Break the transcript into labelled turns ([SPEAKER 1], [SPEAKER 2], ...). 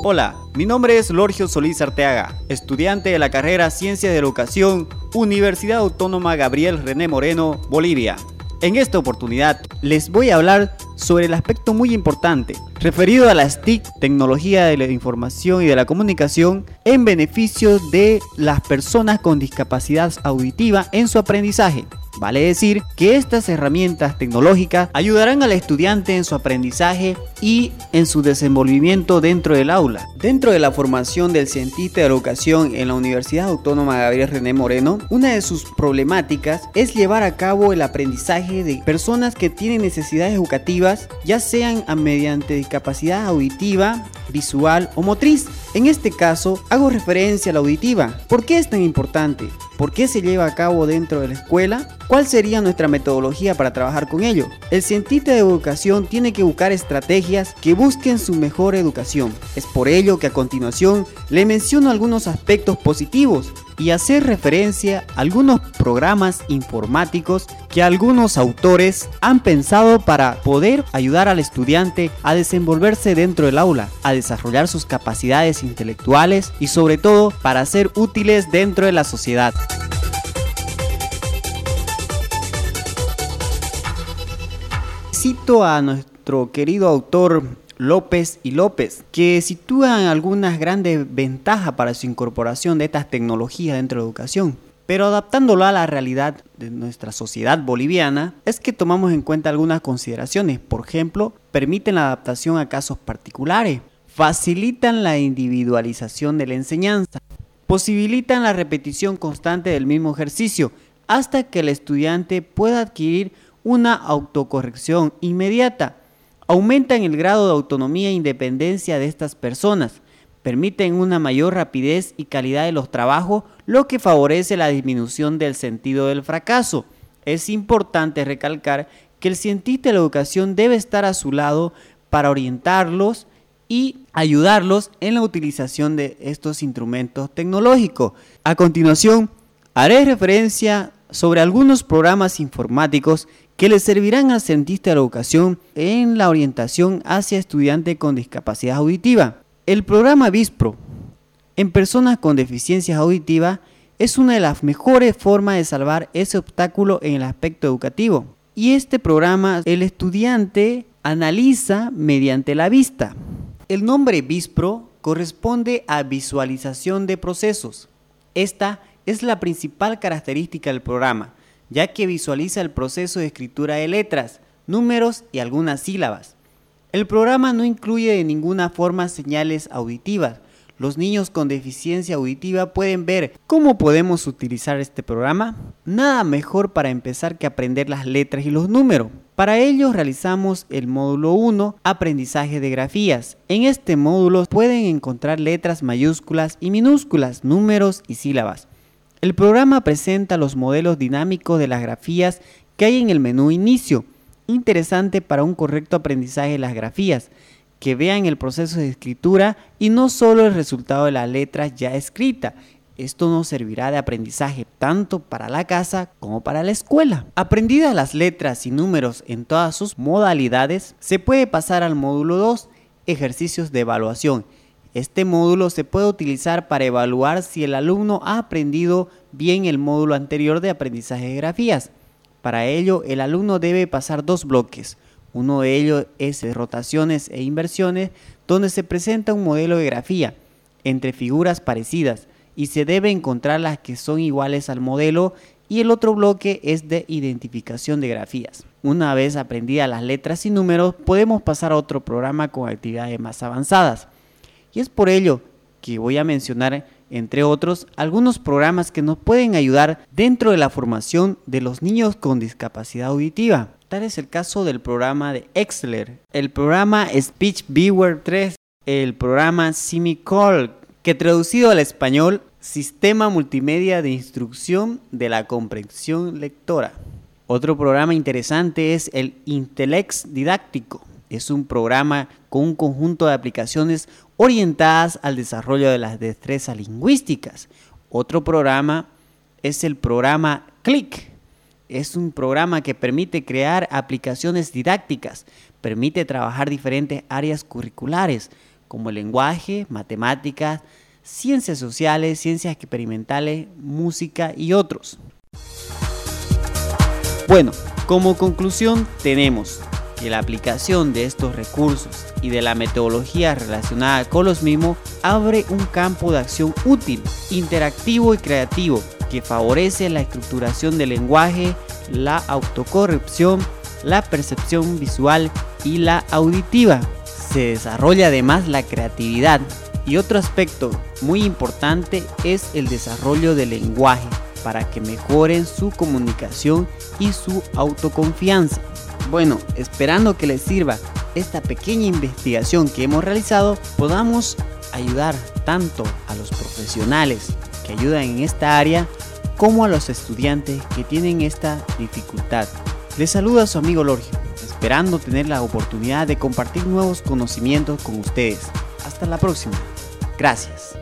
[SPEAKER 1] Hola, mi nombre es Lorgio Solís Arteaga, estudiante de la carrera Ciencias de la Educación, Universidad Autónoma Gabriel René Moreno, Bolivia. En esta oportunidad les voy a hablar sobre el aspecto muy importante referido a las TIC, tecnología de la información y de la comunicación, en beneficio de las personas con discapacidad auditiva en su aprendizaje. Vale decir que estas herramientas tecnológicas ayudarán al estudiante en su aprendizaje y en su desenvolvimiento dentro del aula. Dentro de la formación del cientista de la educación en la Universidad Autónoma Gabriel René Moreno, una de sus problemáticas es llevar a cabo el aprendizaje de personas que tienen necesidades educativas, ya sean mediante discapacidad auditiva, visual o motriz. En este caso, hago referencia a la auditiva. ¿Por qué es tan importante? ¿Por qué se lleva a cabo dentro de la escuela? ¿Cuál sería nuestra metodología para trabajar con ello? El cientista de educación tiene que buscar estrategias que busquen su mejor educación. Es por ello que a continuación le menciono algunos aspectos positivos y hacer referencia a algunos programas informáticos que algunos autores han pensado para poder ayudar al estudiante a desenvolverse dentro del aula, a desarrollar sus capacidades intelectuales y sobre todo para ser útiles dentro de la sociedad. Cito a nuestro querido autor López y López, que sitúan algunas grandes ventajas para su incorporación de estas tecnologías dentro de la educación. Pero adaptándolo a la realidad de nuestra sociedad boliviana, es que tomamos en cuenta algunas consideraciones. Por ejemplo, permiten la adaptación a casos particulares, facilitan la individualización de la enseñanza, posibilitan la repetición constante del mismo ejercicio hasta que el estudiante pueda adquirir una autocorrección inmediata, aumentan el grado de autonomía e independencia de estas personas, permiten una mayor rapidez y calidad de los trabajos, lo que favorece la disminución del sentido del fracaso. Es importante recalcar que el cientista de la educación debe estar a su lado para orientarlos y ayudarlos en la utilización de estos instrumentos tecnológicos. A continuación, haré referencia sobre algunos programas informáticos que les servirán al cientista de la educación en la orientación hacia estudiantes con discapacidad auditiva. El programa BISPRO en personas con deficiencias auditivas es una de las mejores formas de salvar ese obstáculo en el aspecto educativo. Y este programa el estudiante analiza mediante la vista. El nombre BISPRO corresponde a visualización de procesos. Esta es la principal característica del programa, ya que visualiza el proceso de escritura de letras, números y algunas sílabas. El programa no incluye de ninguna forma señales auditivas. Los niños con deficiencia auditiva pueden ver cómo podemos utilizar este programa. Nada mejor para empezar que aprender las letras y los números. Para ello realizamos el módulo 1, aprendizaje de grafías. En este módulo pueden encontrar letras mayúsculas y minúsculas, números y sílabas. El programa presenta los modelos dinámicos de las grafías que hay en el menú Inicio. Interesante para un correcto aprendizaje de las grafías, que vean el proceso de escritura y no solo el resultado de las letras ya escritas. Esto nos servirá de aprendizaje tanto para la casa como para la escuela. Aprendidas las letras y números en todas sus modalidades, se puede pasar al módulo 2, ejercicios de evaluación. Este módulo se puede utilizar para evaluar si el alumno ha aprendido bien el módulo anterior de aprendizaje de grafías. Para ello, el alumno debe pasar dos bloques. Uno de ellos es de rotaciones e inversiones, donde se presenta un modelo de grafía entre figuras parecidas y se debe encontrar las que son iguales al modelo, y el otro bloque es de identificación de grafías. Una vez aprendidas las letras y números, podemos pasar a otro programa con actividades más avanzadas. Y es por ello que voy a mencionar, entre otros, algunos programas que nos pueden ayudar dentro de la formación de los niños con discapacidad auditiva. Tal es el caso del programa de Exler, el programa Speech Viewer 3, el programa Simicol, que traducido al español, Sistema Multimedia de Instrucción de la Comprensión Lectora. Otro programa interesante es el Intelex Didáctico. Es un programa con un conjunto de aplicaciones orientadas al desarrollo de las destrezas lingüísticas. Otro programa es el programa CLIC. Es un programa que permite crear aplicaciones didácticas, permite trabajar diferentes áreas curriculares, como el lenguaje, matemáticas, ciencias sociales, ciencias experimentales, música y otros. Bueno, como conclusión tenemos que la aplicación de estos recursos y de la metodología relacionada con los mismos abre un campo de acción útil, interactivo y creativo que favorece la estructuración del lenguaje, la autocorrección, la percepción visual y la auditiva. Se desarrolla además la creatividad y otro aspecto muy importante es el desarrollo del lenguaje para que mejoren su comunicación y su autoconfianza. Bueno, esperando que les sirva esta pequeña investigación que hemos realizado, podamos ayudar tanto a los profesionales que ayudan en esta área como a los estudiantes que tienen esta dificultad. Les saluda su amigo Lorgio, esperando tener la oportunidad de compartir nuevos conocimientos con ustedes. Hasta la próxima. Gracias.